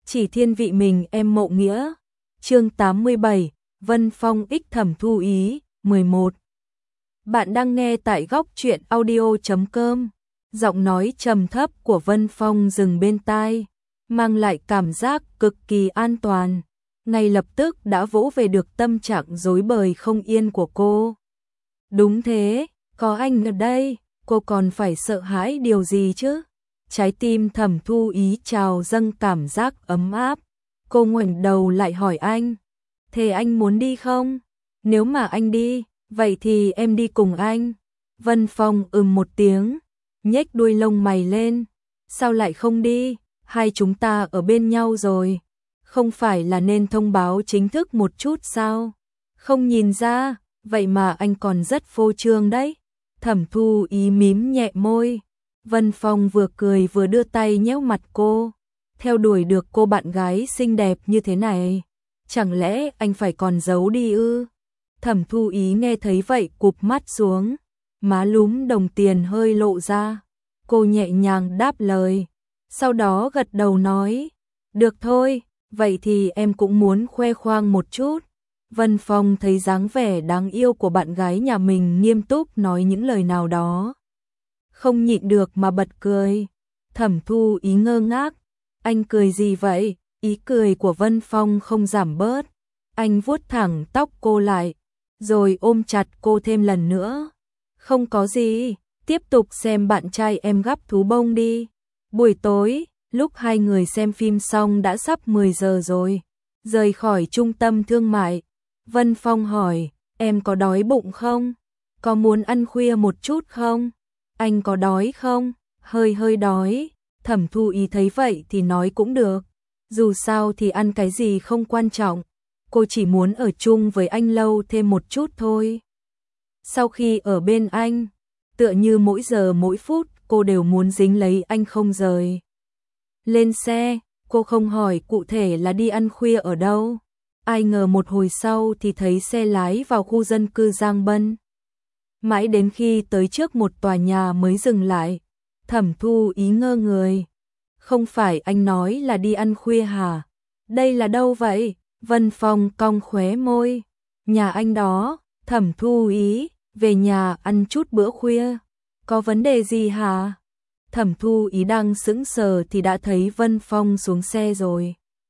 Chỉ thiên vị mình em Mộ Nghĩa. Chương 87, Vân Phong ích Thẩm Thu Ý, 11. Bạn đang nghe tại góc truyện audio.com. Giọng nói trầm thấp của Vân Phong dừng bên tai, mang lại cảm giác cực kỳ an toàn. Ngay lập tức đã vỗ về được tâm trạng rối bời không yên của cô. Đúng thế, có anh ở đây, cô còn phải sợ hãi điều gì chứ? Trái tim Thẩm Thu Ý trào dâng cảm giác ấm áp. Cô ngoảnh đầu lại hỏi anh, thế anh muốn đi không? Nếu mà anh đi, vậy thì em đi cùng anh. Vân Phong một tiếng, nhếch đuôi lông mày lên. Sao lại không đi? Hai chúng ta ở bên nhau rồi. Không phải là nên thông báo chính thức một chút sao? Không nhìn ra, vậy mà anh còn rất phô trương đấy. Thẩm Thu Ý mím nhẹ môi. Vân Phong vừa cười vừa đưa tay nhéo mặt cô. Theo đuổi được cô bạn gái xinh đẹp như thế này, chẳng lẽ anh phải còn giấu đi ư? Thẩm Thu Ý nghe thấy vậy cụp mắt xuống, má lúm đồng tiền hơi lộ ra. Cô nhẹ nhàng đáp lời, sau đó gật đầu nói, được thôi, vậy thì em cũng muốn khoe khoang một chút. Vân Phong thấy dáng vẻ đáng yêu của bạn gái nhà mình nghiêm túc nói những lời nào đó, không nhịn được mà bật cười. Thẩm Thu Ý ngơ ngác, anh cười gì vậy? Ý cười của Vân Phong không giảm bớt. Anh vuốt thẳng tóc cô lại, rồi ôm chặt cô thêm lần nữa. Không có gì, tiếp tục xem bạn trai em gắp thú bông đi. Buổi tối, lúc hai người xem phim xong đã sắp 10 giờ rồi. Rời khỏi trung tâm thương mại, Vân Phong hỏi, em có đói bụng không? Có muốn ăn khuya một chút không? Anh có đói không? Hơi đói. Thẩm Thu Ý thấy vậy thì nói cũng được. Dù sao thì ăn cái gì không quan trọng. Cô chỉ muốn ở chung với anh lâu thêm một chút thôi. Sau khi ở bên anh, tựa như mỗi giờ mỗi phút cô đều muốn dính lấy anh không rời. Lên xe, cô không hỏi cụ thể là đi ăn khuya ở đâu. Ai ngờ một hồi sau thì thấy xe lái vào khu dân cư Giang Bân. Mãi đến khi tới trước một tòa nhà mới dừng lại. Thẩm Thu Ý ngơ người. Không phải anh nói là đi ăn khuya hả? Đây là đâu vậy? Vân Phong cong khóe môi. Nhà anh đó. Thẩm Thu Ý, về nhà ăn chút bữa khuya. Có vấn đề gì hả? Thẩm Thu Ý đang sững sờ thì đã thấy Vân Phong xuống xe rồi.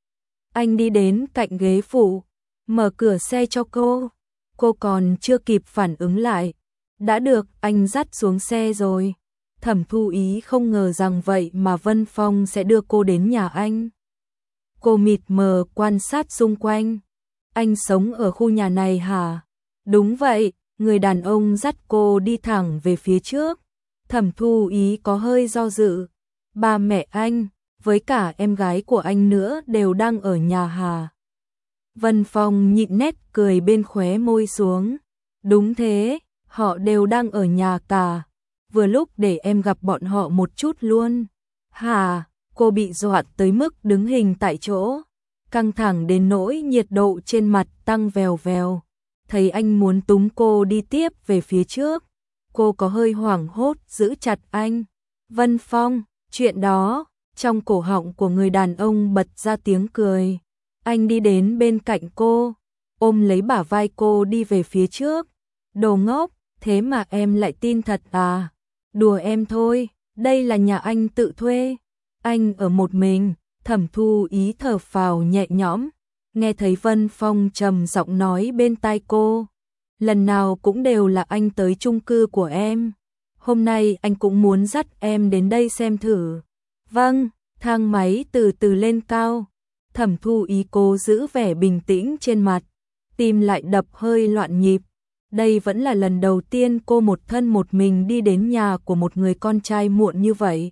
Anh đi đến cạnh ghế phụ, mở cửa xe cho cô. Cô còn chưa kịp phản ứng lại, đã được anh dắt xuống xe rồi. Thẩm Thu Ý không ngờ rằng vậy mà Vân Phong sẽ đưa cô đến nhà anh. Cô mịt mờ quan sát xung quanh. Anh sống ở khu nhà này hả? Đúng vậy, người đàn ông dắt cô đi thẳng về phía trước. Thẩm Thu Ý có hơi do dự. Ba mẹ anh, với cả em gái của anh nữa đều đang ở nhà hả? Vân Phong nhịn nét cười bên khóe môi xuống. Đúng thế, họ đều đang ở nhà cả. Vừa lúc để em gặp bọn họ một chút luôn. Hả? Cô bị dọa tới mức đứng hình tại chỗ, căng thẳng đến nỗi nhiệt độ trên mặt tăng vèo vèo. Thấy anh muốn túm cô đi tiếp về phía trước, cô có hơi hoảng hốt giữ chặt anh. Vân Phong, chuyện đó. Trong cổ họng của người đàn ông bật ra tiếng cười. Anh đi đến bên cạnh cô, ôm lấy bả vai cô đi về phía trước. Đồ ngốc, thế mà em lại tin thật à? Đùa em thôi, đây là nhà anh tự thuê. Anh ở một mình. Thẩm Thu Ý thở phào nhẹ nhõm, nghe thấy Vân Phong trầm giọng nói bên tai cô. Lần nào cũng đều là anh tới chung cư của em. Hôm nay anh cũng muốn dắt em đến đây xem thử. Vâng, thang máy từ từ lên cao. Thẩm Thu Ý cố giữ vẻ bình tĩnh trên mặt, tim lại đập hơi loạn nhịp. Đây vẫn là lần đầu tiên cô một thân một mình đi đến nhà của một người con trai muộn như vậy.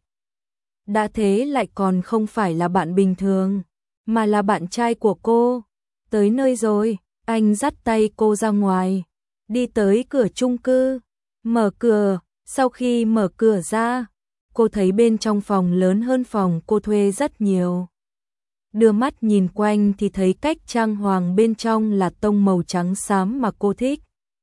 Đã thế lại còn không phải là bạn bình thường, mà là bạn trai của cô. Tới nơi rồi, anh dắt tay cô ra ngoài, đi tới cửa chung cư, mở cửa. Sau khi mở cửa ra, cô thấy bên trong phòng lớn hơn phòng cô thuê rất nhiều. Đưa mắt nhìn quanh thì thấy cách trang hoàng bên trong là tông màu trắng xám mà cô thích.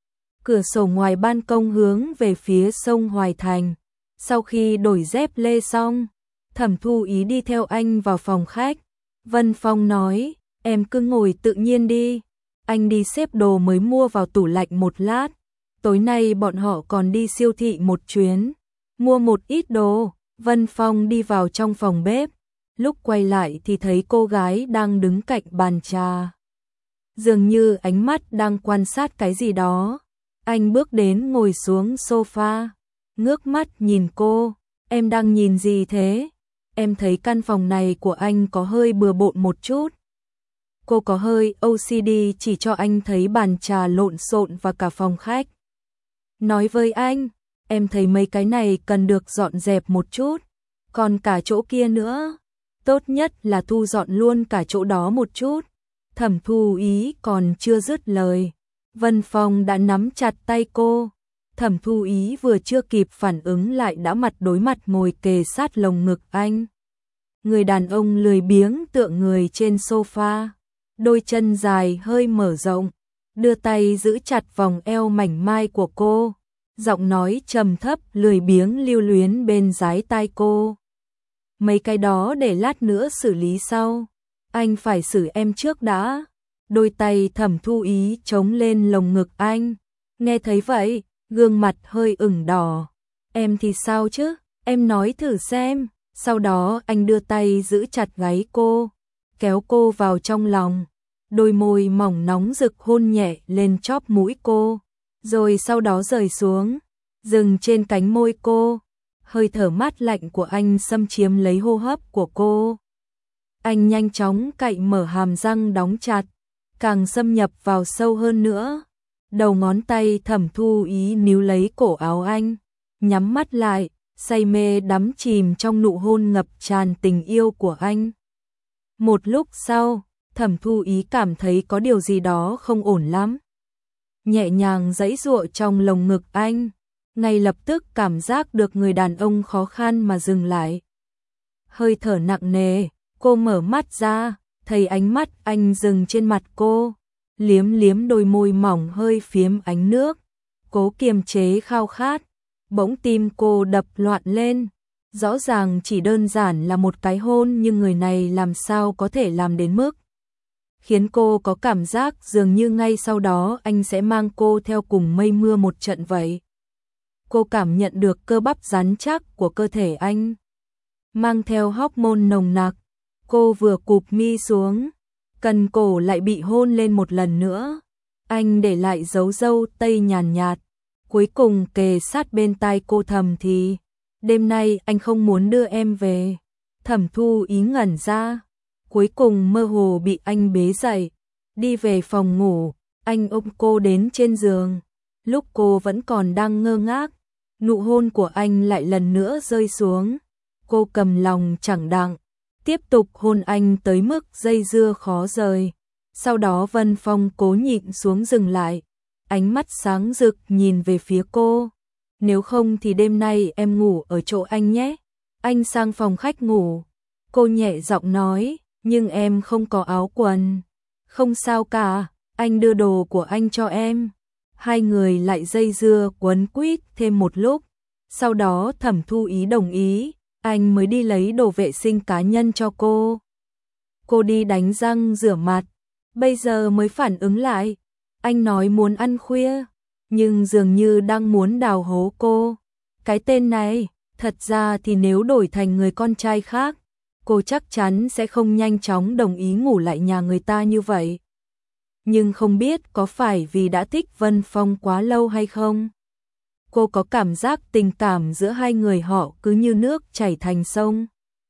Cửa sổ ngoài ban công hướng về phía sông Hoài Thành. Sau khi đổi dép lê xong, Thẩm Thu Ý đi theo anh vào phòng khách. Vân Phong nói, em cứ ngồi tự nhiên đi. Anh đi xếp đồ mới mua vào tủ lạnh một lát. Tối nay bọn họ còn đi siêu thị một chuyến. Mua một ít đồ. Vân Phong đi vào trong phòng bếp. Lúc quay lại thì thấy cô gái đang đứng cạnh bàn trà. Dường như ánh mắt đang quan sát cái gì đó. Anh bước đến ngồi xuống sofa. Ngước mắt nhìn cô. Em đang nhìn gì thế? Em thấy căn phòng này của anh có hơi bừa bộn một chút. Cô có hơi OCD chỉ cho anh thấy bàn trà lộn xộn và cả phòng khách. Nói với anh, em thấy mấy cái này cần được dọn dẹp một chút. Còn cả chỗ kia nữa. Tốt nhất là thu dọn luôn cả chỗ đó một chút. Thẩm Thu Ý còn chưa dứt lời. Vân Phong đã nắm chặt tay cô. Thẩm Thu Ý vừa chưa kịp phản ứng lại đã mặt đối mặt ngồi kề sát lồng ngực anh. Người đàn ông lười biếng tựa người trên sofa. Đôi chân dài hơi mở rộng. Đưa tay giữ chặt vòng eo mảnh mai của cô. Giọng nói trầm thấp lười biếng lưu luyến bên dái tai cô. Mấy cái đó để lát nữa xử lý sau. Anh phải xử em trước đã. Đôi tay Thẩm Thu Ý chống lên lồng ngực anh. Nghe thấy vậy, gương mặt hơi ửng đỏ. Em thì sao chứ? Em nói thử xem. Sau đó anh đưa tay giữ chặt gáy cô, kéo cô vào trong lòng. Đôi môi mỏng nóng rực hôn nhẹ lên chóp mũi cô. Rồi sau đó rời xuống, dừng trên cánh môi cô. Hơi thở mát lạnh của anh xâm chiếm lấy hô hấp của cô. Anh nhanh chóng cạy mở hàm răng đóng chặt, càng xâm nhập vào sâu hơn nữa. Đầu ngón tay Thẩm Thu Ý níu lấy cổ áo anh, nhắm mắt lại, say mê đắm chìm trong nụ hôn ngập tràn tình yêu của anh. Một lúc sau, Thẩm Thu Ý cảm thấy có điều gì đó không ổn lắm. Nhẹ nhàng giãy giụa trong lồng ngực anh, ngay lập tức cảm giác được người đàn ông khó khăn mà dừng lại. Hơi thở nặng nề, cô mở mắt ra, thấy ánh mắt anh dừng trên mặt cô, liếm liếm đôi môi mỏng hơi phiếm ánh nước, cố kiềm chế khao khát. Bỗng tim cô đập loạn lên. Rõ ràng chỉ đơn giản là một cái hôn nhưng người này làm sao có thể làm đến mức khiến cô có cảm giác dường như ngay sau đó anh sẽ mang cô theo cùng mây mưa một trận vậy. Cô cảm nhận được cơ bắp rắn chắc của cơ thể anh, mang theo hormone nồng nặc. Cô vừa cụp mi xuống, cần cổ lại bị hôn lên một lần nữa. Anh để lại dấu râu tây nhàn nhạt, cuối cùng kề sát bên tai cô thầm thì, đêm nay anh không muốn đưa em về. Thẩm Thu Ý ngẩn ra, cuối cùng mơ hồ bị anh bế dậy, đi về phòng ngủ. Anh ôm cô đến trên giường, lúc cô vẫn còn đang ngơ ngác, nụ hôn của anh lại lần nữa rơi xuống. Cô cầm lòng chẳng đặng, tiếp tục hôn anh tới mức dây dưa khó rời. Sau đó Vân Phong cố nhịn xuống dừng lại, ánh mắt sáng rực nhìn về phía cô. Nếu không thì đêm nay em ngủ ở chỗ anh nhé. Anh sang phòng khách ngủ. Cô nhẹ giọng nói, nhưng em không có áo quần. Không sao cả, anh đưa đồ của anh cho em. Hai người lại dây dưa quấn quýt thêm một lúc. Sau đó Thẩm Thu Ý đồng ý, anh mới đi lấy đồ vệ sinh cá nhân cho cô. Cô đi đánh răng rửa mặt, bây giờ mới phản ứng lại. Anh nói muốn ăn khuya, nhưng dường như đang muốn đào hố cô. Cái tên này, thật ra thì nếu đổi thành người con trai khác, cô chắc chắn sẽ không nhanh chóng đồng ý ngủ lại nhà người ta như vậy. Nhưng không biết có phải vì đã thích Vân Phong quá lâu hay không? Cô có cảm giác tình cảm giữa hai người họ cứ như nước chảy thành sông.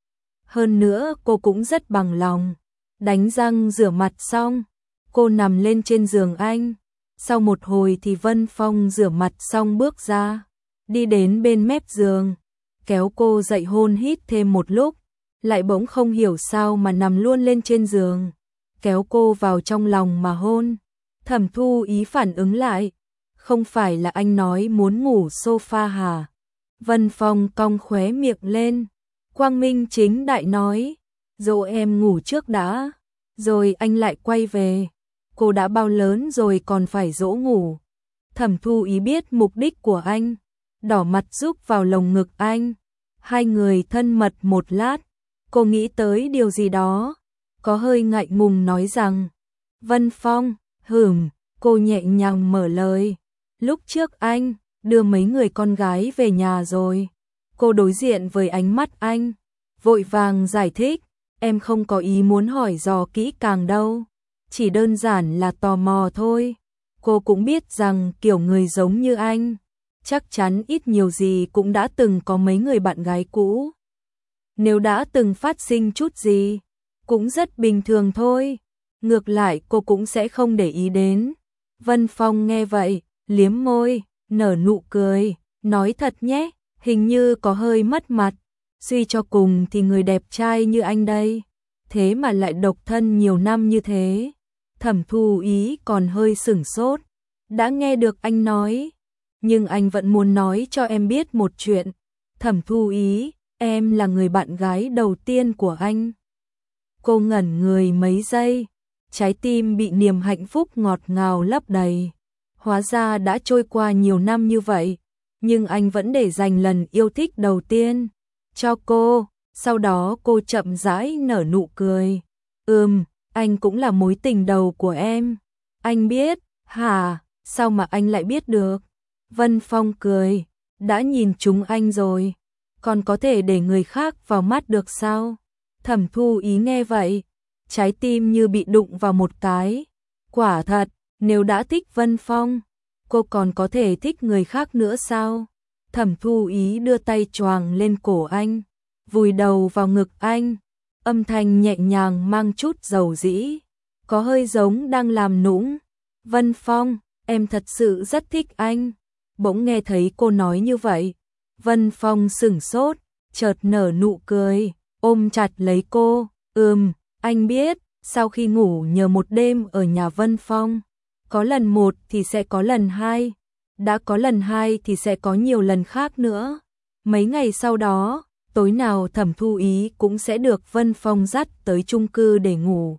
Hơn nữa cô cũng rất bằng lòng. Đánh răng rửa mặt xong, cô nằm lên trên giường anh. Sau một hồi thì Vân Phong rửa mặt xong bước ra, đi đến bên mép giường, kéo cô dậy hôn hít thêm một lúc, lại bỗng không hiểu sao mà nằm luôn lên trên giường, kéo cô vào trong lòng mà hôn. Thẩm Thu Ý phản ứng lại, không phải là anh nói muốn ngủ sofa hả? Vân Phong cong khóe miệng lên, quang minh chính đại nói, dỗ em ngủ trước đã, rồi anh lại quay về. Cô đã bao lớn rồi còn phải dỗ ngủ. Thẩm Thu Ý biết mục đích của anh, đỏ mặt giúp vào lồng ngực anh. Hai người thân mật một lát, cô nghĩ tới điều gì đó. có hơi ngại ngùng nói rằng, Vân Phong, cô nhẹ nhàng mở lời. Lúc trước anh đưa mấy người con gái về nhà rồi. Cô đối diện với ánh mắt anh, vội vàng giải thích, em không có ý muốn hỏi dò kỹ càng đâu, chỉ đơn giản là tò mò thôi. Cô cũng biết rằng kiểu người giống như anh, chắc chắn ít nhiều gì cũng đã từng có mấy người bạn gái cũ. Nếu đã từng phát sinh chút gì, cũng rất bình thường thôi. Ngược lại cô cũng sẽ không để ý đến. Vân Phong nghe vậy, liếm môi, nở nụ cười, nói thật nhé, hình như có hơi mất mặt. Suy cho cùng thì người đẹp trai như anh đây, thế mà lại độc thân nhiều năm như thế. Thẩm Thu Ý còn hơi sửng sốt, đã nghe được anh nói, nhưng anh vẫn muốn nói cho em biết một chuyện. Thẩm Thu Ý, em là người bạn gái đầu tiên của anh. Cô ngẩn người mấy giây, trái tim bị niềm hạnh phúc ngọt ngào lấp đầy. Hóa ra đã trôi qua nhiều năm như vậy, nhưng anh vẫn để dành lần yêu thích đầu tiên cho cô. Sau đó cô chậm rãi nở nụ cười. Anh cũng là mối tình đầu của em. Anh biết, hả? Sao mà anh lại biết được? Vân Phong cười, đã nhìn chúng anh rồi, còn có thể để người khác vào mắt được sao? Thẩm Thu Ý nghe vậy, trái tim như bị đụng vào một cái. Quả thật, nếu đã thích Vân Phong, cô còn có thể thích người khác nữa sao? Thẩm Thu Ý đưa tay choàng lên cổ anh, vùi đầu vào ngực anh, âm thanh nhẹ nhàng mang chút dầu dĩ, có hơi giống đang làm nũng. Vân Phong, em thật sự rất thích anh. Bỗng nghe thấy cô nói như vậy, Vân Phong sửng sốt, chợt nở nụ cười, ôm chặt lấy cô. Anh biết, sau khi ngủ nhờ một đêm ở nhà Vân Phong, có lần một thì sẽ có lần hai, đã có lần hai thì sẽ có nhiều lần khác nữa. Mấy ngày sau đó, tối nào Thẩm Thu Ý cũng sẽ được Vân Phong dắt tới chung cư để ngủ.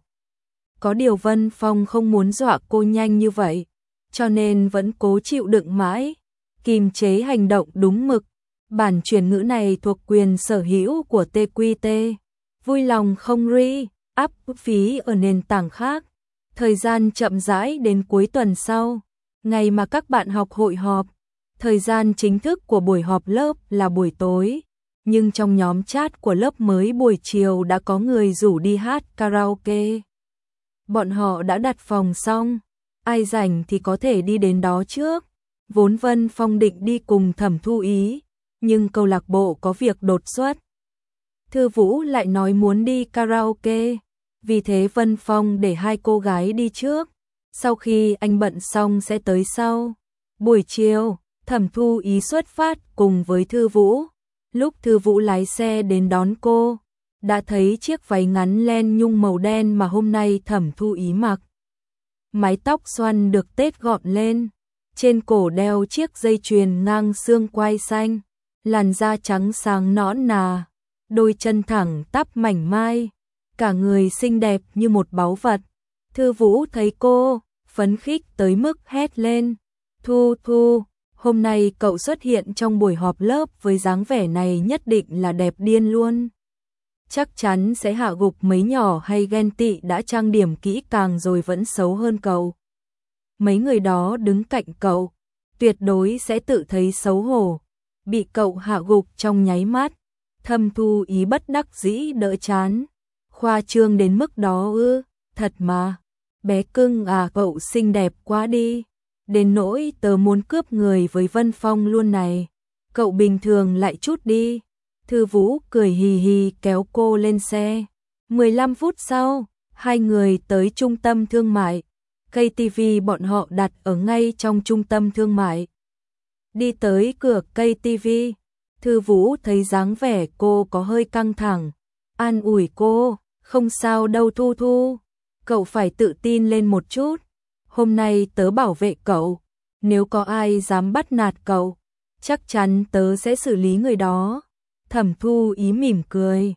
Có điều Vân Phong không muốn dọa cô nhanh như vậy, cho nên vẫn cố chịu đựng mãi, kiềm chế hành động đúng mực. Bản chuyển ngữ này thuộc quyền sở hữu của TQT. Vui lòng không up phí ở nền tảng khác. Thời gian chậm rãi đến cuối tuần sau, ngày mà các bạn học hội họp. Thời gian chính thức của buổi họp lớp là buổi tối, nhưng trong nhóm chat của lớp mới buổi chiều đã có người rủ đi hát karaoke. Bọn họ đã đặt phòng xong, ai rảnh thì có thể đi đến đó trước. Vốn Vân Phong định đi cùng Thẩm Thu Ý, nhưng câu lạc bộ có việc đột xuất. Thư Vũ lại nói muốn đi karaoke, vì thế Vân Phong để hai cô gái đi trước, sau khi anh bận xong sẽ tới sau. Buổi chiều, Thẩm Thu Ý xuất phát cùng với Thư Vũ. Lúc Thư Vũ lái xe đến đón cô, đã thấy chiếc váy ngắn len nhung màu đen mà hôm nay Thẩm Thu Ý mặc. Mái tóc xoăn được tết gọn lên, trên cổ đeo chiếc dây chuyền ngang xương quai xanh, làn da trắng sáng nõn nà, đôi chân thẳng tắp mảnh mai, cả người xinh đẹp như một báu vật. Thư Vũ thấy cô, phấn khích tới mức hét lên, Thu, hôm nay cậu xuất hiện trong buổi họp lớp với dáng vẻ này nhất định là đẹp điên luôn. Chắc chắn sẽ hạ gục mấy nhỏ hay ghen tị đã trang điểm kỹ càng rồi vẫn xấu hơn cậu. Mấy người đó đứng cạnh cậu, tuyệt đối sẽ tự thấy xấu hổ, bị cậu hạ gục trong nháy mắt. Thẩm Thu Ý bất đắc dĩ đỡ chán. Khoa trương đến mức đó ư? Thật mà, bé cưng à, cậu xinh đẹp quá đi, đến nỗi tớ muốn cướp người với Vân Phong luôn này. Cậu bình thường lại chút đi. Thư Vũ cười hì hì kéo cô lên xe. 15 phút sau, hai người tới trung tâm thương mại. Cây tivi bọn họ đặt ở ngay trong trung tâm thương mại. Đi tới cửa cây tivi, Thư Vũ thấy dáng vẻ cô có hơi căng thẳng, an ủi cô, không sao đâu Thu, cậu phải tự tin lên một chút. Hôm nay tớ bảo vệ cậu, nếu có ai dám bắt nạt cậu, chắc chắn tớ sẽ xử lý người đó. Thẩm Thu Ý mỉm cười.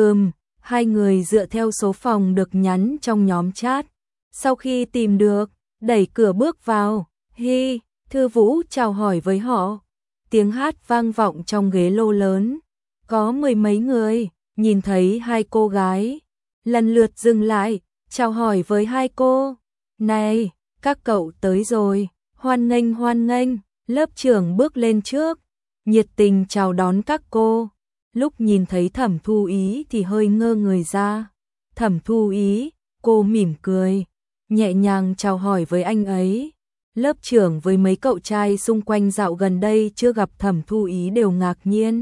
Hai người dựa theo số phòng được nhắn trong nhóm chat. Sau khi tìm được, đẩy cửa bước vào. Hi, Thư Vũ chào hỏi với họ. Tiếng hát vang vọng trong ghế lô lớn. Có mười mấy người, nhìn thấy hai cô gái, lần lượt dừng lại, chào hỏi với hai cô. Này, các cậu tới rồi, hoan nghênh hoan nghênh, lớp trưởng bước lên trước, nhiệt tình chào đón các cô. Lúc nhìn thấy Thẩm Thu Ý thì hơi ngơ người ra. Thẩm Thu Ý, cô mỉm cười, nhẹ nhàng chào hỏi với anh ấy. Lớp trưởng với mấy cậu trai xung quanh dạo gần đây chưa gặp Thẩm Thu Ý đều ngạc nhiên.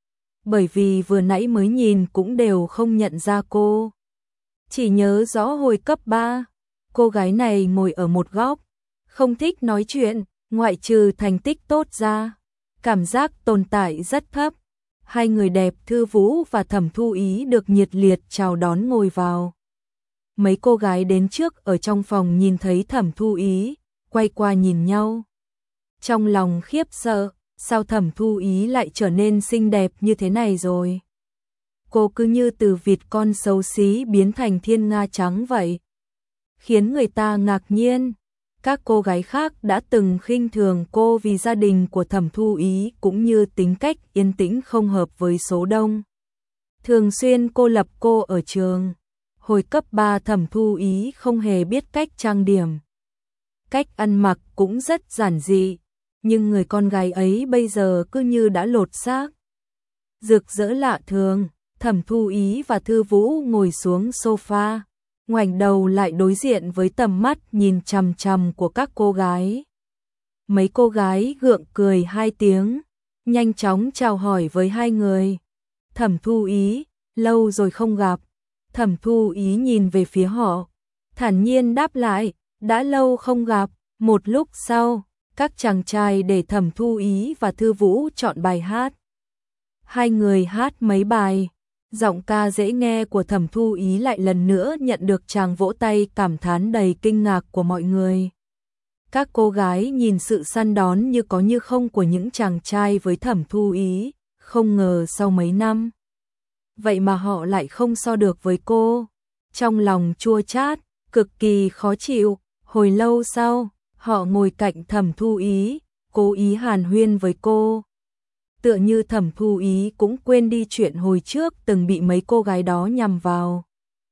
Bởi vì vừa nãy mới nhìn cũng đều không nhận ra cô. Chỉ nhớ rõ hồi cấp 3, cô gái này ngồi ở một góc, không thích nói chuyện, ngoại trừ thành tích tốt ra, cảm giác tồn tại rất thấp. Hai người đẹp Thư Vũ và Thẩm Thu Ý được nhiệt liệt chào đón ngồi vào. Mấy cô gái đến trước ở trong phòng nhìn thấy Thẩm Thu Ý, quay qua nhìn nhau. Trong lòng khiếp sợ, sao Thẩm Thu Ý lại trở nên xinh đẹp như thế này rồi? Cô cứ như từ vịt con xấu xí biến thành thiên nga trắng vậy. Khiến người ta ngạc nhiên. Các cô gái khác đã từng khinh thường cô vì gia đình của Thẩm Thu Ý cũng như tính cách yên tĩnh không hợp với số đông. Thường xuyên cô lập cô ở trường. Hồi cấp 3 Thẩm Thu Ý không hề biết cách trang điểm. Cách ăn mặc cũng rất giản dị, nhưng người con gái ấy bây giờ cứ như đã lột xác. Rực rỡ lạ thường, Thẩm Thu Ý và Thư Vũ ngồi xuống sofa, ngoảnh đầu lại đối diện với tầm mắt nhìn chằm chằm của các cô gái. Mấy cô gái gượng cười hai tiếng, nhanh chóng chào hỏi với hai người. Thẩm Thu Ý, lâu rồi không gặp. Thẩm Thu Ý nhìn về phía họ, thản nhiên đáp lại, đã lâu không gặp. Một lúc sau, các chàng trai để Thẩm Thu Ý và Thư Vũ chọn bài hát. Hai người hát mấy bài, giọng ca dễ nghe của Thẩm Thu Ý lại lần nữa nhận được tràng vỗ tay cảm thán đầy kinh ngạc của mọi người. Các cô gái nhìn sự săn đón như có như không của những chàng trai với Thẩm Thu Ý, không ngờ sau mấy năm. Vậy mà họ lại không so được với cô. Trong lòng chua chát, cực kỳ khó chịu, hồi lâu sau, họ ngồi cạnh Thẩm Thu Ý, cố ý hàn huyên với cô. Tựa như Thẩm Thu Ý cũng quên đi chuyện hồi trước từng bị mấy cô gái đó nhằm vào.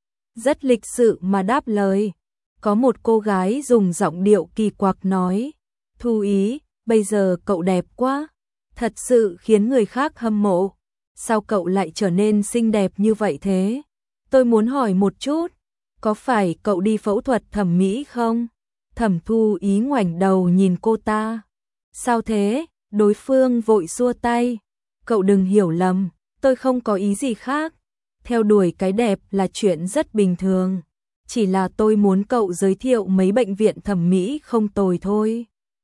Rất lịch sự mà đáp lời. Có một cô gái dùng giọng điệu kỳ quặc nói, Thu Ý, bây giờ cậu đẹp quá, thật sự khiến người khác hâm mộ. Sao cậu lại trở nên xinh đẹp như vậy thế? Tôi muốn hỏi một chút, có phải cậu đi phẫu thuật thẩm mỹ không? Thẩm Thu Ý ngoảnh đầu nhìn cô ta. Sao thế? Đối phương vội xua tay. Cậu đừng hiểu lầm, tôi không có ý gì khác. Theo đuổi cái đẹp là chuyện rất bình thường. Chỉ là tôi muốn cậu giới thiệu mấy bệnh viện thẩm mỹ không tồi thôi.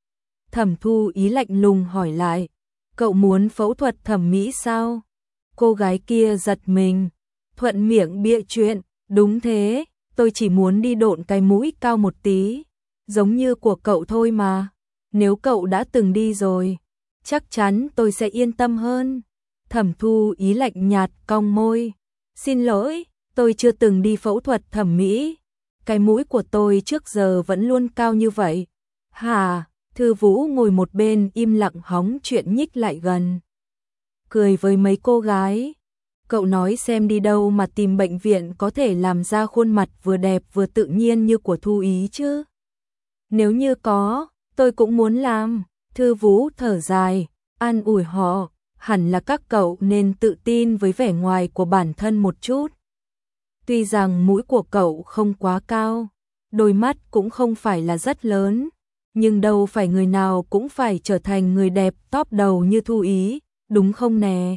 Thẩm Thu Ý lạnh lùng hỏi lại. Cậu muốn phẫu thuật thẩm mỹ sao? Cô gái kia giật mình, thuận miệng bịa chuyện. Đúng thế, tôi chỉ muốn đi độn cái mũi cao một tí, giống như của cậu thôi mà. Nếu cậu đã từng đi rồi, chắc chắn tôi sẽ yên tâm hơn. Thẩm Thu Ý lạnh nhạt cong môi. Xin lỗi, tôi chưa từng đi phẫu thuật thẩm mỹ. Cái mũi của tôi trước giờ vẫn luôn cao như vậy. Hả? Thư Vũ ngồi một bên im lặng hóng chuyện nhích lại gần. Cười với mấy cô gái. Cậu nói xem đi đâu mà tìm bệnh viện có thể làm ra khuôn mặt vừa đẹp vừa tự nhiên như của Thu Ý chứ. Nếu như có, tôi cũng muốn làm. Thư Vũ thở dài, an ủi họ, hẳn là các cậu nên tự tin với vẻ ngoài của bản thân một chút. Tuy rằng mũi của cậu không quá cao, đôi mắt cũng không phải là rất lớn, nhưng đâu phải người nào cũng phải trở thành người đẹp top đầu như Thu Ý, đúng không nè?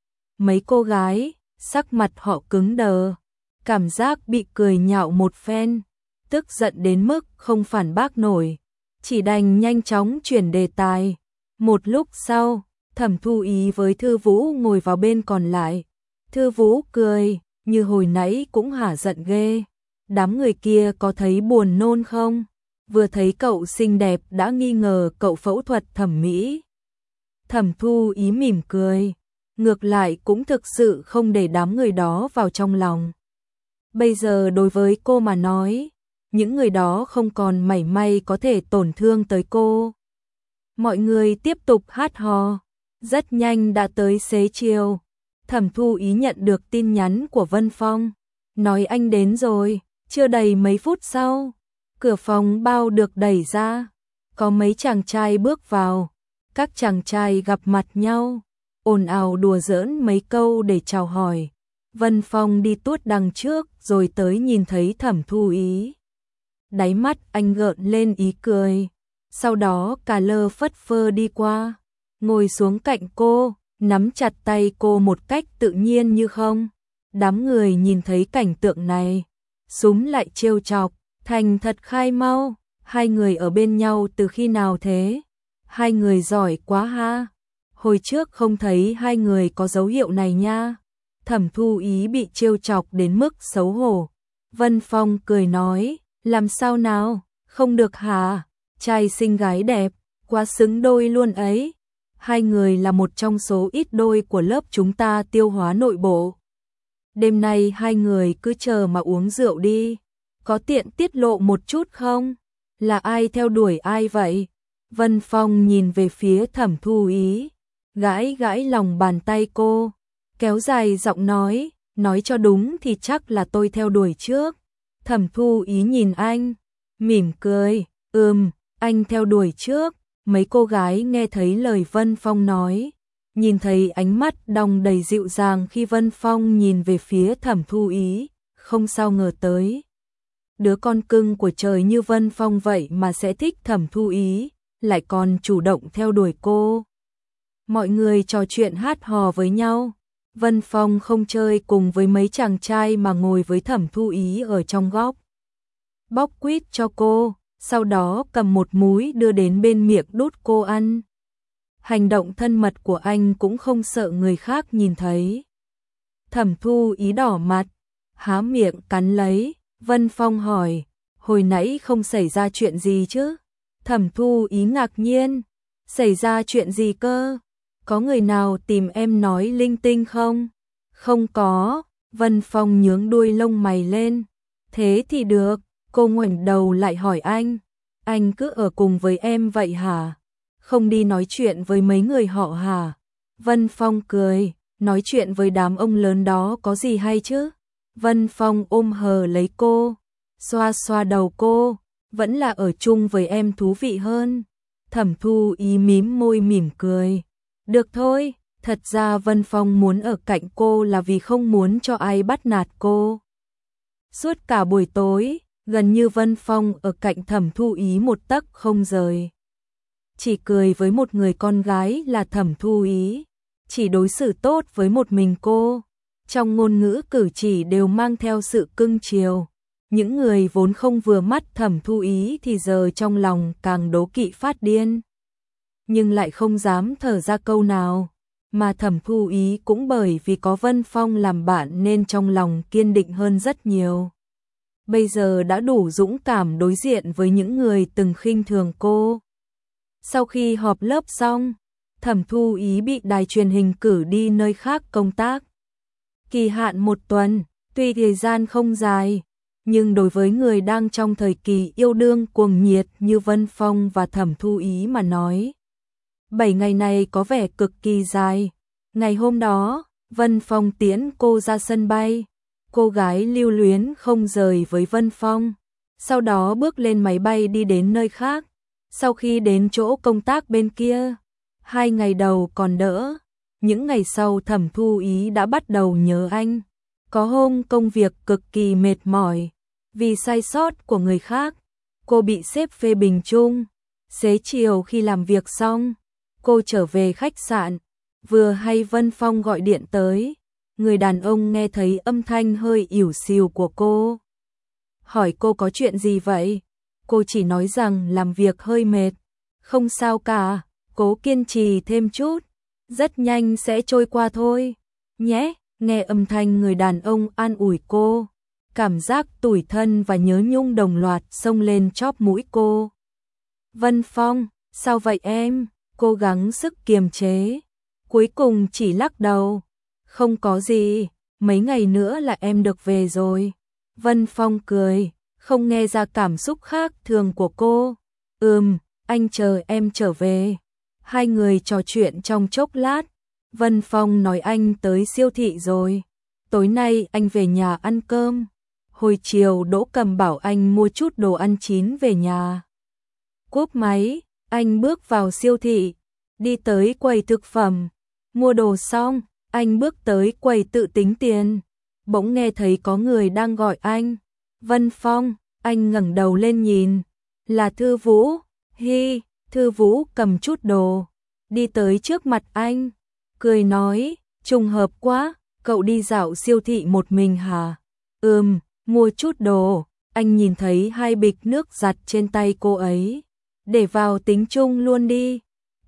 Mấy cô gái, sắc mặt họ cứng đờ, cảm giác bị cười nhạo một phen, tức giận đến mức không phản bác nổi, chỉ đành nhanh chóng chuyển đề tài. Một lúc sau, Thẩm Thu Ý với Thư Vũ ngồi vào bên còn lại. Thư Vũ cười, như hồi nãy cũng hả giận ghê. Đám người kia có thấy buồn nôn không? Vừa thấy cậu xinh đẹp đã nghi ngờ cậu phẫu thuật thẩm mỹ. Thẩm Thu Ý mỉm cười, ngược lại cũng thực sự không để đám người đó vào trong lòng. Bây giờ đối với cô mà nói, những người đó không còn mảy may có thể tổn thương tới cô. Mọi người tiếp tục hát hò, rất nhanh đã tới xế chiều. Thẩm Thu Ý nhận được tin nhắn của Vân Phong. nói anh đến rồi. Chưa đầy mấy phút sau, cửa phòng bao được đẩy ra, có mấy chàng trai bước vào. Các chàng trai gặp mặt nhau, ồn ào đùa giỡn mấy câu để chào hỏi. Vân Phong đi tuốt đằng trước rồi tới nhìn thấy Thẩm Thu Ý. Đáy mắt anh gợn lên ý cười, sau đó cà lơ phất phơ đi qua, ngồi xuống cạnh cô, nắm chặt tay cô một cách tự nhiên như không. Đám người nhìn thấy cảnh tượng này, súm lại trêu chọc, thành thật khai mau, hai người ở bên nhau từ khi nào thế? Hai người giỏi quá ha. Hồi trước không thấy hai người có dấu hiệu này nha. Thẩm Thu Ý bị trêu chọc đến mức xấu hổ. Vân Phong cười nói, làm sao nào, không được hả? Trai xinh gái đẹp, quá xứng đôi luôn ấy. Hai người là một trong số ít đôi của lớp chúng ta tiêu hóa nội bộ. Đêm nay hai người cứ chờ mà uống rượu đi. Có tiện tiết lộ một chút không? Là ai theo đuổi ai vậy? Vân Phong nhìn về phía Thẩm Thu Ý, gãi gãi lòng bàn tay cô, kéo dài giọng nói cho đúng thì chắc là tôi theo đuổi trước. Thẩm Thu Ý nhìn anh, mỉm cười, anh theo đuổi trước. Mấy cô gái nghe thấy lời Vân Phong nói, nhìn thấy ánh mắt đong đầy dịu dàng khi Vân Phong nhìn về phía Thẩm Thu Ý, không sao ngờ tới. Đứa con cưng của trời như Vân Phong vậy mà sẽ thích Thẩm Thu Ý, lại còn chủ động theo đuổi cô. Mọi người trò chuyện hát hò với nhau. Vân Phong không chơi cùng với mấy chàng trai mà ngồi với Thẩm Thu Ý ở trong góc. Bóc quýt cho cô, sau đó cầm một múi đưa đến bên miệng đút cô ăn. Hành động thân mật của anh cũng không sợ người khác nhìn thấy. Thẩm Thu Ý đỏ mặt, há miệng cắn lấy. Vân Phong hỏi, hồi nãy không xảy ra chuyện gì chứ? Thẩm Thu Ý ngạc nhiên, xảy ra chuyện gì cơ? Có người nào tìm em nói linh tinh không? Không có. Vân Phong nhướng đuôi lông mày lên. Thế thì được. Cô ngoảnh đầu lại hỏi anh cứ ở cùng với em vậy hả? Không đi nói chuyện với mấy người họ hả? Vân Phong cười, nói chuyện với đám ông lớn đó có gì hay chứ? Vân Phong ôm hờ lấy cô, xoa xoa đầu cô, vẫn là ở chung với em thú vị hơn. Thẩm Thu Ý mím môi mỉm cười. Được thôi, thật ra Vân Phong muốn ở cạnh cô là vì không muốn cho ai bắt nạt cô. Suốt cả buổi tối, gần như Vân Phong ở cạnh Thẩm Thu Ý một tấc không rời. Chỉ cười với một người con gái là Thẩm Thu Ý, chỉ đối xử tốt với một mình cô. Trong ngôn ngữ cử chỉ đều mang theo sự cưng chiều. Những người vốn không vừa mắt Thẩm Thu Ý thì giờ trong lòng càng đố kỵ phát điên. Nhưng lại không dám thở ra câu nào. Mà Thẩm Thu Ý cũng bởi vì có Vân Phong làm bạn nên trong lòng kiên định hơn rất nhiều. Bây giờ đã đủ dũng cảm đối diện với những người từng khinh thường cô. Sau khi họp lớp xong, Thẩm Thu Ý bị đài truyền hình cử đi nơi khác công tác. Kỳ hạn 1 tuần, tuy thời gian không dài, nhưng đối với người đang trong thời kỳ yêu đương cuồng nhiệt như Vân Phong và Thẩm Thu Ý mà nói, 7 ngày này có vẻ cực kỳ dài. Ngày hôm đó, Vân Phong tiễn cô ra sân bay. Cô gái lưu luyến không rời với Vân Phong, sau đó bước lên máy bay đi đến nơi khác. Sau khi đến chỗ công tác bên kia, 2 ngày đầu còn đỡ, những ngày sau Thẩm Thu Ý đã bắt đầu nhớ anh. Có hôm công việc cực kỳ mệt mỏi, vì sai sót của người khác, cô bị sếp phê bình chung. Xế chiều khi làm việc xong, cô trở về khách sạn, vừa hay Vân Phong gọi điện tới. Người đàn ông nghe thấy âm thanh hơi ỉu xìu của cô, hỏi cô có chuyện gì vậy? Cô chỉ nói rằng làm việc hơi mệt. Không sao cả, cố kiên trì thêm chút, rất nhanh sẽ trôi qua thôi. Nhé, nghe âm thanh người đàn ông an ủi cô, cảm giác tủi thân và nhớ nhung đồng loạt xông lên chóp mũi cô. Vân Phong, sao vậy em? Cố gắng sức kiềm chế, cuối cùng chỉ lắc đầu. Không có gì, mấy ngày nữa là em được về rồi. Vân Phong cười, không nghe ra cảm xúc khác thường của cô. Anh chờ em trở về. Hai người trò chuyện trong chốc lát. Vân Phong nói anh tới siêu thị rồi. tối nay anh về nhà ăn cơm. Hồi chiều Đỗ Cầm bảo anh mua chút đồ ăn chín về nhà. Cúp máy, anh bước vào siêu thị, đi tới quầy thực phẩm, mua đồ xong, anh bước tới quầy tự tính tiền. Bỗng nghe thấy có người đang gọi anh. Vân Phong, anh ngẩng đầu lên nhìn, là Thư Vũ. Hi, Thư Vũ cầm chút đồ, đi tới trước mặt anh, cười nói, trùng hợp quá, cậu đi dạo siêu thị một mình hả? Mua chút đồ. Anh nhìn thấy 2 bịch nước giặt trên tay cô ấy, để vào tính chung luôn đi.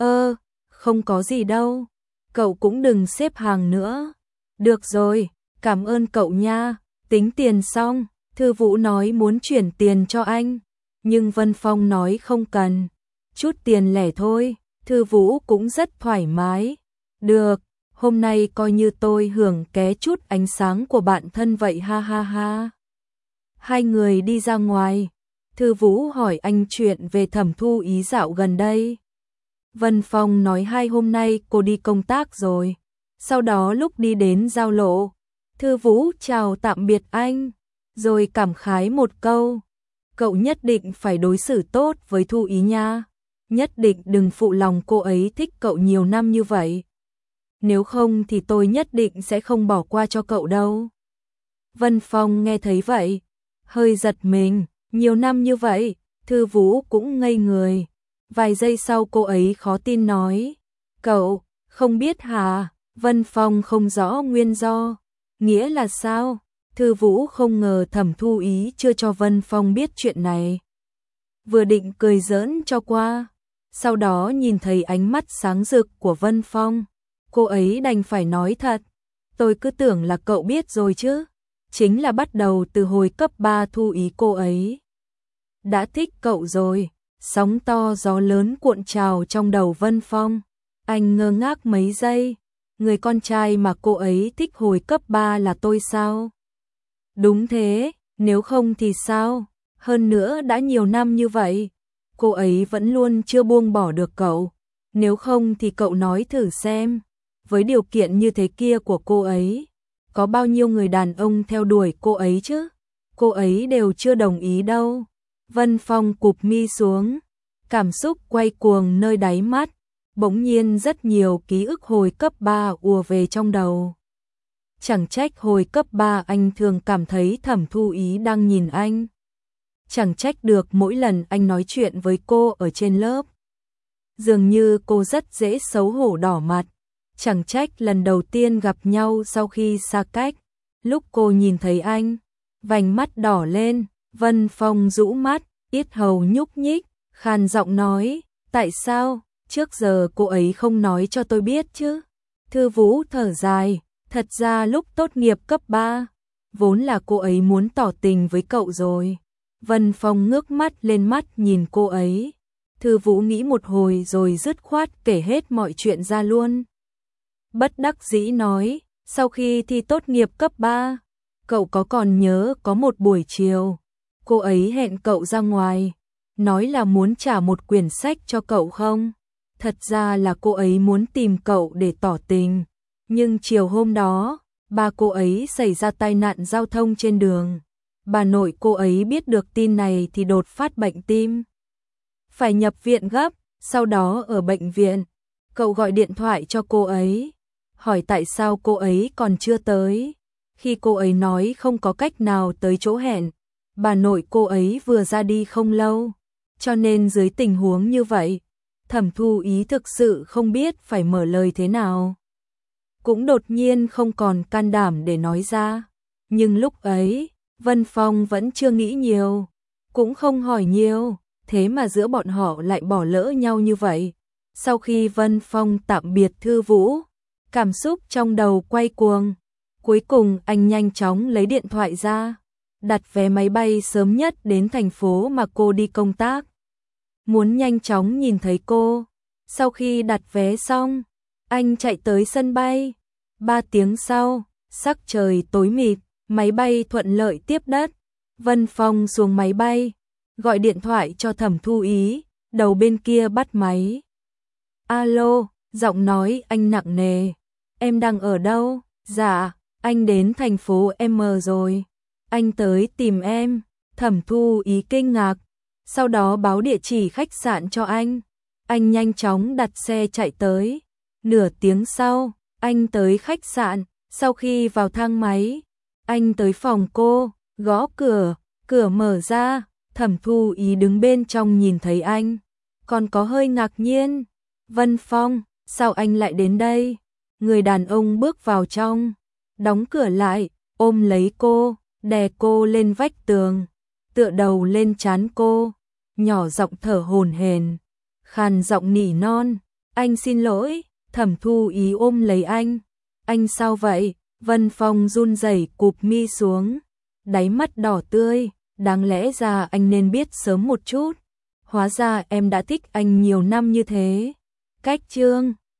Không có gì đâu, cậu cũng đừng xếp hàng nữa. Được rồi, cảm ơn cậu nha. Tính tiền xong, Thư Vũ nói muốn chuyển tiền cho anh, nhưng Vân Phong nói không cần, chút tiền lẻ thôi. Thư Vũ cũng rất thoải mái. Được, hôm nay coi như tôi hưởng ké chút ánh sáng của bạn thân vậy ha ha ha. Hai người đi ra ngoài, Thư Vũ hỏi anh chuyện về Thẩm Thu Ý dạo gần đây. Vân Phong nói 2 hôm nay cô đi công tác rồi. Sau đó lúc đi đến giao lộ, Thư Vũ chào tạm biệt anh, rồi cảm khái một câu. Cậu nhất định phải đối xử tốt với Thu Ý nha. Nhất định đừng phụ lòng cô ấy thích cậu nhiều năm như vậy. Nếu không thì tôi nhất định sẽ không bỏ qua cho cậu đâu. Vân Phong nghe thấy vậy, hơi giật mình. Nhiều năm như vậy, Thư Vũ cũng ngây người. Vài giây sau cô ấy khó tin nói, cậu không biết hả? Vân Phong không rõ nguyên do. Nghĩa là sao? Thư Vũ không ngờ Thẩm Thu Ý chưa cho Vân Phong biết chuyện này. Vừa định cười giỡn cho qua, sau đó nhìn thấy ánh mắt sáng rực của Vân Phong, cô ấy đành phải nói thật. Tôi cứ tưởng là cậu biết rồi chứ. Chính là bắt đầu từ hồi cấp 3 Thu Ý cô ấy đã thích cậu rồi. Sóng to gió lớn cuộn trào trong đầu Vân Phong. Anh ngơ ngác mấy giây. Người con trai mà cô ấy thích hồi cấp 3 là tôi sao? Đúng thế, nếu không thì sao? Hơn nữa đã nhiều năm như vậy, cô ấy vẫn luôn chưa buông bỏ được cậu. Nếu không thì cậu nói thử xem, với điều kiện như thế kia của cô ấy, có bao nhiêu người đàn ông theo đuổi cô ấy chứ? Cô ấy đều chưa đồng ý đâu. Vân Phong cụp mi xuống, cảm xúc quay cuồng nơi đáy mắt, bỗng nhiên rất nhiều ký ức hồi cấp 3 ùa về trong đầu. Chẳng trách hồi cấp 3 anh thường cảm thấy Thẩm Thu Ý đang nhìn anh. Chẳng trách được mỗi lần anh nói chuyện với cô ở trên lớp, dường như cô rất dễ xấu hổ đỏ mặt. Chẳng trách lần đầu tiên gặp nhau sau khi xa cách, lúc cô nhìn thấy anh, vành mắt đỏ lên. Vân Phong rũ mắt, yết hầu nhúc nhích, khàn giọng nói, tại sao, trước giờ cô ấy không nói cho tôi biết chứ? Thư Vũ thở dài, thật ra lúc tốt nghiệp cấp 3, vốn là cô ấy muốn tỏ tình với cậu rồi. Vân Phong ngước mắt lên mắt nhìn cô ấy. Thư Vũ nghĩ một hồi rồi dứt khoát kể hết mọi chuyện ra luôn. Bất đắc dĩ nói, sau khi thi tốt nghiệp cấp 3, cậu có còn nhớ có một buổi chiều, cô ấy hẹn cậu ra ngoài, nói là muốn trả một quyển sách cho cậu không? Thật ra là cô ấy muốn tìm cậu để tỏ tình, nhưng chiều hôm đó, ba cô ấy xảy ra tai nạn giao thông trên đường. Bà nội cô ấy biết được tin này thì đột phát bệnh tim, phải nhập viện gấp. Sau đó ở bệnh viện, cậu gọi điện thoại cho cô ấy, hỏi tại sao cô ấy còn chưa tới. Khi cô ấy nói không có cách nào tới chỗ hẹn, bà nội cô ấy vừa ra đi không lâu, cho nên dưới tình huống như vậy, Thẩm Thu Ý thực sự không biết phải mở lời thế nào. Cũng đột nhiên không còn can đảm để nói ra. Nhưng lúc ấy, Vân Phong vẫn chưa nghĩ nhiều, cũng không hỏi nhiều, thế mà giữa bọn họ lại bỏ lỡ nhau như vậy. Sau khi Vân Phong tạm biệt Thư Vũ, cảm xúc trong đầu quay cuồng. Cuối cùng anh nhanh chóng lấy điện thoại ra, đặt vé máy bay sớm nhất đến thành phố mà cô đi công tác. Muốn nhanh chóng nhìn thấy cô. Sau khi đặt vé xong, anh chạy tới sân bay. 3 tiếng sau, sắc trời tối mịt, máy bay thuận lợi tiếp đất. Vân Phong xuống máy bay, gọi điện thoại cho Thẩm Thu Ý, đầu bên kia bắt máy. Alo, giọng nói anh nặng nề. Em đang ở đâu? Dạ, anh đến thành phố M rồi. Anh tới tìm em. Thẩm Thu Ý kinh ngạc, sau đó báo địa chỉ khách sạn cho anh. Anh nhanh chóng đặt xe chạy tới. Nửa tiếng sau, anh tới khách sạn. Sau khi vào thang máy, anh tới phòng cô, gõ cửa, cửa mở ra. Thẩm Thu Ý đứng bên trong nhìn thấy anh, còn có hơi ngạc nhiên. Vân Phong, sao anh lại đến đây? Người đàn ông bước vào trong, đóng cửa lại, ôm lấy cô, đè cô lên vách tường, tựa đầu lên trán cô, nhỏ giọng thở hổn hển, khàn giọng nỉ non, anh xin lỗi. Thẩm Thu Ý ôm lấy anh sao vậy? Vân Phong run rẩy cụp mi xuống, đáy mắt đỏ tươi, đáng lẽ ra anh nên biết sớm một chút, hóa ra em đã thích anh nhiều năm như thế. Cách chương